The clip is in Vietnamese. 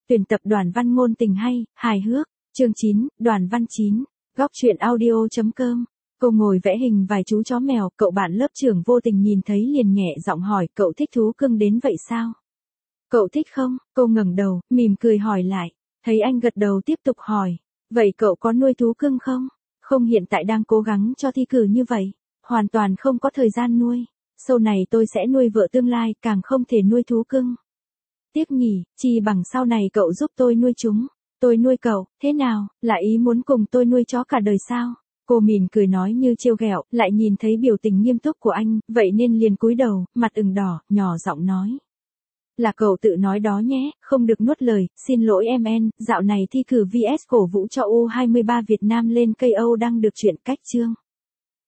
Tuyển tập Đoàn Văn ngôn tình hay, hài hước. Chương 9, Đoàn Văn 9. Góc truyện audio.com. Cô ngồi vẽ hình vài chú chó mèo, cậu bạn lớp trưởng vô tình nhìn thấy liền nhẹ giọng hỏi, cậu thích thú cưng đến vậy sao? Cậu thích không? Cô ngẩng đầu, mỉm cười hỏi lại. Thấy anh gật đầu tiếp tục hỏi. Vậy cậu có nuôi thú cưng không? Không, hiện tại đang cố gắng cho thi cử như vậy. Hoàn toàn không có thời gian nuôi. Sau này tôi sẽ nuôi vợ tương lai, càng không thể nuôi thú cưng. Tiếc nhỉ, chi bằng sau này cậu giúp tôi nuôi chúng. Tôi nuôi cậu, thế nào, là ý muốn cùng tôi nuôi chó cả đời sao? Cô mỉm cười nói như trêu ghẹo, lại nhìn thấy biểu tình nghiêm túc của anh, vậy nên liền cúi đầu, mặt ửng đỏ, nhỏ giọng nói. Là cậu tự nói đó nhé, không được nuốt lời, xin lỗi em, dạo này thi cử VS cổ vũ cho U23 Việt Nam lên KO đang được chuyện cách chương.